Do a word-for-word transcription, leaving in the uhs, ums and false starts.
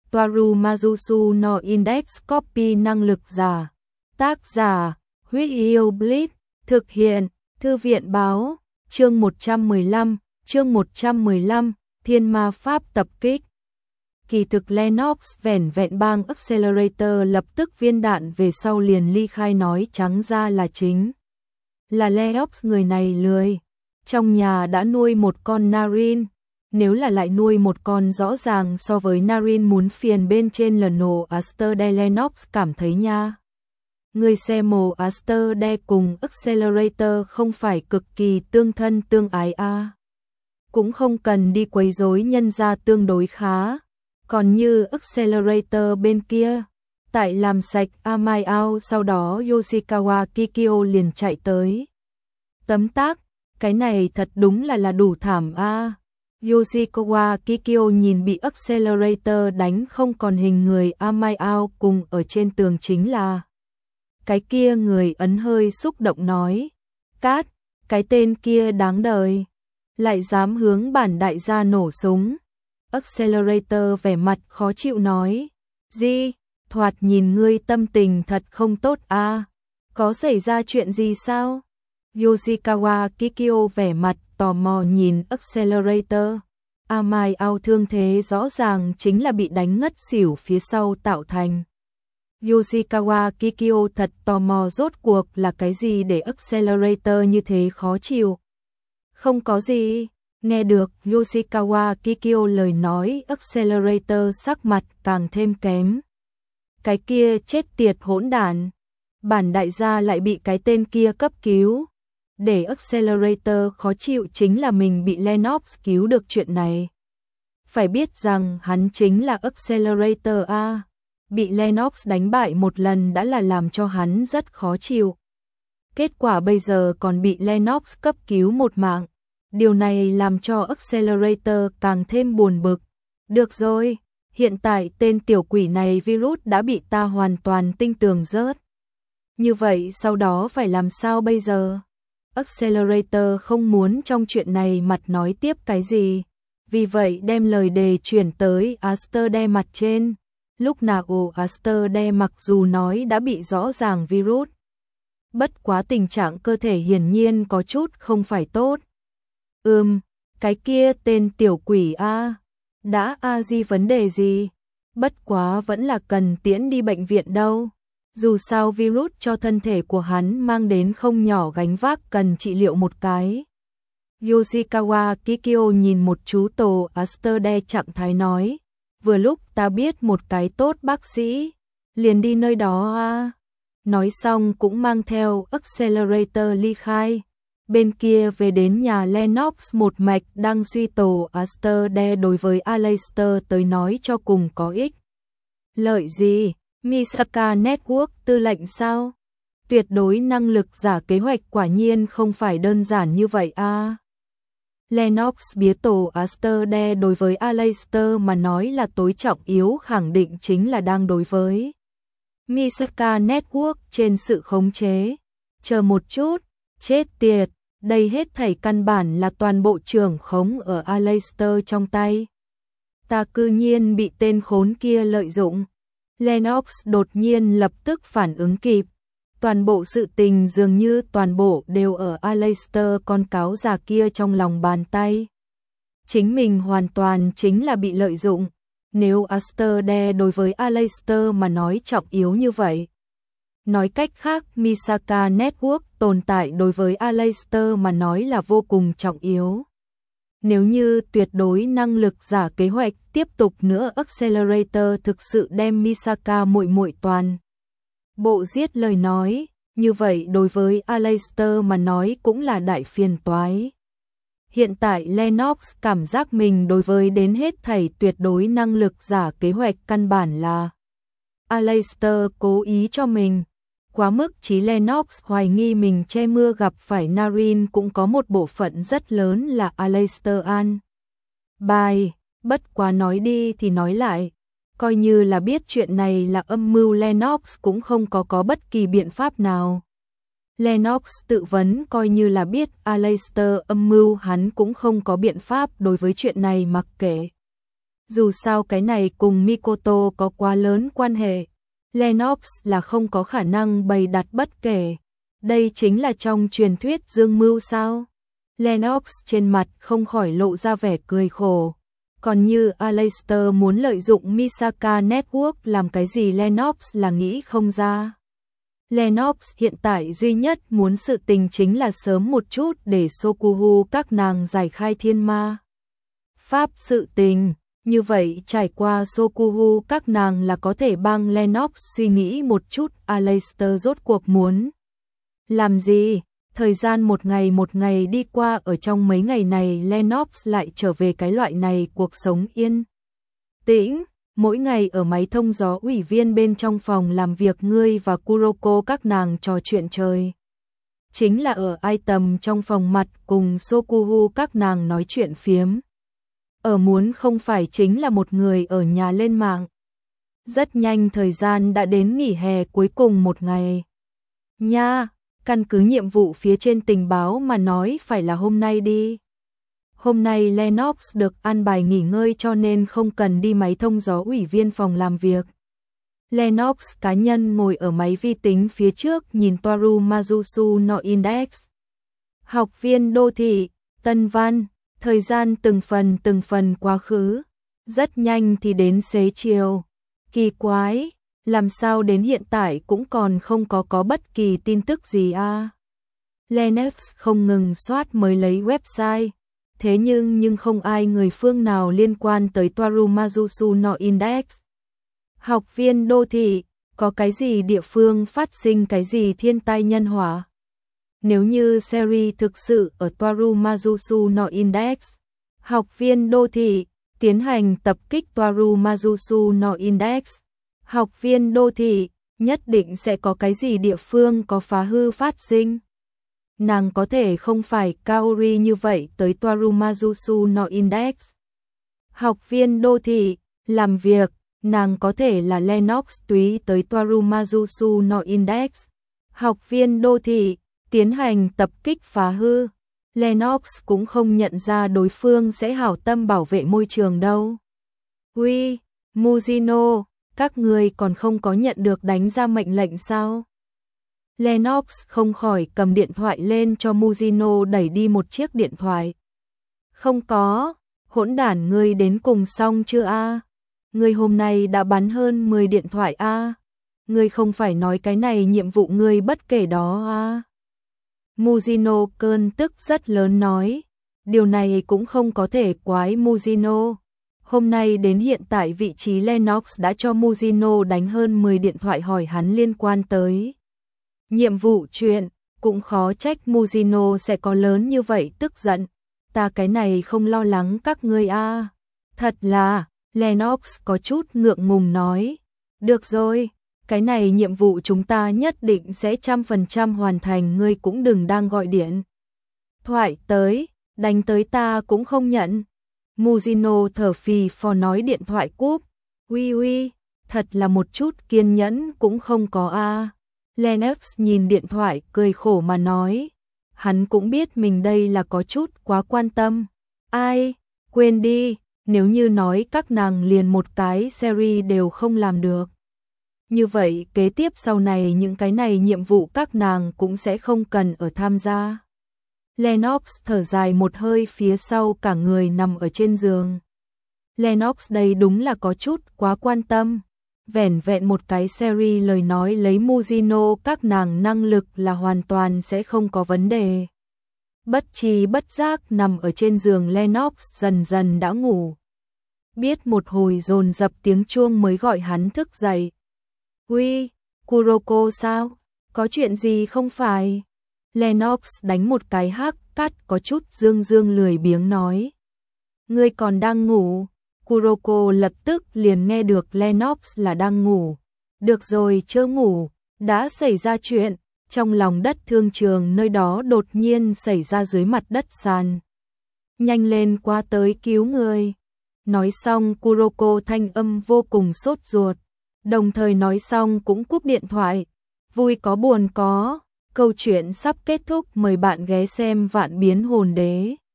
Toaru Majusu no Index Copy năng lực giả. Tác giả, Huyết Yêu Blitz, thực hiện, Thư viện báo, chương một trăm mười lăm, chương một trăm mười lăm, Thiên Ma Pháp tập kích. Kỳ thực Lennox vẻn vẹn bang Accelerator lập tức viên đạn về sau liền ly khai, nói trắng ra là chính là Lennox người này lười. Trong nhà đã nuôi một con Narin, nếu là lại nuôi một con rõ ràng so với Narin muốn phiền bên trên lần nổ Aster Lennox cảm thấy nha. Người xe mồ Aster cùng Accelerator không phải cực kỳ tương thân tương ái a à. Cũng không cần đi quấy rối nhân gia tương đối khá. Còn như Accelerator bên kia, tại làm sạch Amai Ao sau đó Yoshikawa Kikyo liền chạy tới. Tấm tắc, cái này thật đúng là là đủ thảm a. À. Yoshikawa Kikyo nhìn bị Accelerator đánh không còn hình người Amai Ao cùng ở trên tường chính là cái kia người ấn hơi xúc động nói. Cát, cái tên kia đáng đời, lại dám hướng bản đại gia nổ súng. Accelerator vẻ mặt khó chịu nói. Di, thoạt nhìn ngươi tâm tình thật không tốt a. À. Có xảy ra chuyện gì sao? Yoshikawa Kikyo vẻ mặt tò mò nhìn Accelerator. Amai Ao thương thế rõ ràng chính là bị đánh ngất xỉu phía sau tạo thành. Yoshikawa Kikyo thật tò mò rốt cuộc là cái gì để Accelerator như thế khó chịu. Không có gì. Nghe được Yoshikawa Kikyo lời nói, Accelerator sắc mặt càng thêm kém. Cái kia chết tiệt hỗn đản, bản đại gia lại bị cái tên kia cấp cứu. Để Accelerator khó chịu chính là mình bị Lennox cứu được chuyện này. Phải biết rằng hắn chính là Accelerator a. Bị Lennox đánh bại một lần đã là làm cho hắn rất khó chịu. Kết quả bây giờ còn bị Lennox cấp cứu một mạng. Điều này làm cho Accelerator càng thêm buồn bực. Được rồi, hiện tại tên tiểu quỷ này virus đã bị ta hoàn toàn tinh tường rớt. Như vậy sau đó phải làm sao bây giờ? Accelerator không muốn trong chuyện này mặt nói tiếp cái gì. Vì vậy đem lời đề chuyển tới Aster mặt trên. Lúc nào Aster mặc dù nói đã bị rõ ràng virus. Bất quá tình trạng cơ thể hiển nhiên có chút không phải tốt. Ừm, cái kia tên tiểu quỷ a, đã a di vấn đề gì? Bất quá vẫn là cần tiễn đi bệnh viện đâu. Dù sao virus cho thân thể của hắn mang đến không nhỏ gánh vác cần trị liệu một cái. Yoshikawa Kikyo nhìn một chú tổ Aster trạng thái nói. Vừa lúc ta biết một cái tốt bác sĩ, liền đi nơi đó a. Nói xong cũng mang theo Accelerator ly khai. Bên kia về đến nhà Lennox một mạch đang suy tổ Aster đối với Aleister tới nói cho cùng có ích. Lợi gì? Misaka Network tư lệnh sao? Tuyệt đối năng lực giả kế hoạch quả nhiên không phải đơn giản như vậy a. À. Lennox bía tổ Aster đối với Aleister mà nói là tối trọng yếu, khẳng định chính là đang đối với Misaka Network trên sự khống chế. Chờ một chút, chết tiệt. Đây hết thảy căn bản là toàn bộ trưởng khống ở Aleister trong tay. Ta cư nhiên bị tên khốn kia lợi dụng. Lennox đột nhiên lập tức phản ứng kịp. Toàn bộ sự tình dường như toàn bộ đều ở Aleister con cáo già kia trong lòng bàn tay. Chính mình hoàn toàn chính là bị lợi dụng. Nếu Aster đối với Aleister mà nói trọng yếu như vậy. Nói cách khác, Misaka Network tồn tại đối với Aleister mà nói là vô cùng trọng yếu. Nếu như tuyệt đối năng lực giả kế hoạch tiếp tục nữa, Accelerator thực sự đem Misaka muội muội toàn bộ giết lời nói, như vậy đối với Aleister mà nói cũng là đại phiền toái. Hiện tại Lennox cảm giác mình đối với đến hết thảy tuyệt đối năng lực giả kế hoạch căn bản là Aleister cố ý cho mình. Quá mức chí Lennox hoài nghi mình che mưa gặp phải Narin cũng có một bộ phận rất lớn là Aleister an bài. Bất quá nói đi thì nói lại, coi như là biết chuyện này là âm mưu, Lennox cũng không có có bất kỳ biện pháp nào. Lennox tự vấn coi như là biết Aleister âm mưu, hắn cũng không có biện pháp đối với chuyện này mặc kệ. Dù sao cái này cùng Mikoto có quá lớn quan hệ. Lennox là không có khả năng bày đặt bất kể. Đây chính là trong truyền thuyết dương mưu sao? Lennox trên mặt không khỏi lộ ra vẻ cười khổ. Còn như Aleister muốn lợi dụng Misaka Network làm cái gì Lennox là nghĩ không ra. Lennox hiện tại duy nhất muốn sự tình chính là sớm một chút để Sokuhu các nàng giải khai thiên ma pháp sự tình. Như vậy trải qua Sokuhu các nàng là có thể帮Lennox suy nghĩ một chút Aleister rốt cuộc muốn làm gì. Thời gian một ngày một ngày đi qua, ở trong mấy ngày này Lennox lại trở về cái loại này cuộc sống yên tĩnh. Mỗi ngày ở máy thông gió ủy viên bên trong phòng làm việc, ngươi và Kuroko các nàng trò chuyện trời. Chính là ở item trong phòng mặt cùng Sokuhu các nàng nói chuyện phiếm. Ở muốn không phải chính là một người ở nhà lên mạng. Rất nhanh thời gian đã đến nghỉ hè cuối cùng một ngày. Nha, căn cứ nhiệm vụ phía trên tình báo mà nói phải là hôm nay đi. Hôm nay Lennox được an bài nghỉ ngơi cho nên không cần đi máy thông gió ủy viên phòng làm việc. Lennox cá nhân ngồi ở máy vi tính phía trước nhìn Toru Mazusu no Index. Học viên đô thị, Tân Văn, thời gian từng phần từng phần quá khứ. Rất nhanh thì đến xế chiều. Kỳ quái, làm sao đến hiện tại cũng còn không có có bất kỳ tin tức gì a? Lennox không ngừng soát mới lấy website. Thế nhưng nhưng không ai người phương nào liên quan tới Toru Mazusu no Index. Học viên đô thị, có cái gì địa phương phát sinh cái gì thiên tai nhân họa? Nếu như series thực sự ở Toru Mazusu no Index, học viên đô thị, tiến hành tập kích Toru Mazusu no Index. Học viên đô thị, nhất định sẽ có cái gì địa phương có phá hư phát sinh. Nàng có thể không phải Kaori như vậy tới Toru Mazusu no Index. Học viên đô thị, làm việc, nàng có thể là Lennox túy tới Toru Mazusu no Index. Học viên đô thị, tiến hành tập kích phá hư. Lennox cũng không nhận ra đối phương sẽ hảo tâm bảo vệ môi trường đâu. Uy, Mujino, các người còn không có nhận được đánh ra mệnh lệnh sao? Lennox không khỏi cầm điện thoại lên cho Mujino đẩy đi một chiếc điện thoại. Không có, hỗn đản, ngươi đến cùng xong chưa a? Ngươi hôm nay đã bắn hơn mười điện thoại a? Ngươi không phải nói cái này nhiệm vụ ngươi bất kể đó a? Mujino cơn tức rất lớn nói. Điều này cũng không có thể quái Mujino. Hôm nay đến hiện tại vị trí Lennox đã cho Mujino đánh hơn mười điện thoại hỏi hắn liên quan tới nhiệm vụ chuyện, cũng khó trách Mujino sẽ có lớn như vậy tức giận. Ta cái này không lo lắng các ngươi a. Thật là, Lennox có chút ngượng ngùng nói. Được rồi, cái này nhiệm vụ chúng ta nhất định sẽ trăm phần trăm hoàn thành, ngươi cũng đừng đang gọi điện thoại tới, đánh tới ta cũng không nhận. Mujino thở phì phò nói điện thoại cúp. Uy uy, thật là một chút kiên nhẫn cũng không có a. Lennox nhìn điện thoại cười khổ mà nói. Hắn cũng biết mình đây là có chút quá quan tâm. Ai, quên đi, nếu như nói các nàng liền một cái series đều không làm được. Như vậy kế tiếp sau này những cái này nhiệm vụ các nàng cũng sẽ không cần ở tham gia. Lennox thở dài một hơi phía sau cả người nằm ở trên giường. Lennox đây đúng là có chút quá quan tâm. Vẻn vẹn một cái series lời nói lấy Mujino các nàng năng lực là hoàn toàn sẽ không có vấn đề. Bất tri bất giác nằm ở trên giường Lennox dần dần đã ngủ. Biết một hồi dồn dập tiếng chuông mới gọi hắn thức dậy. Uy, Kuroko sao? Có chuyện gì không phải? Lennox đánh một cái hắc cắt có chút dương dương lười biếng nói. Ngươi còn đang ngủ? Kuroko lập tức liền nghe được Lennox là đang ngủ. Được rồi, chớ ngủ, đã xảy ra chuyện, trong lòng đất thương trường nơi đó đột nhiên xảy ra dưới mặt đất sàn. Nhanh lên qua tới cứu người. Nói xong Kuroko thanh âm vô cùng sốt ruột, đồng thời nói xong cũng cúp điện thoại. Vui có buồn có, câu chuyện sắp kết thúc, mời bạn ghé xem Vạn Biến Hồn Đế.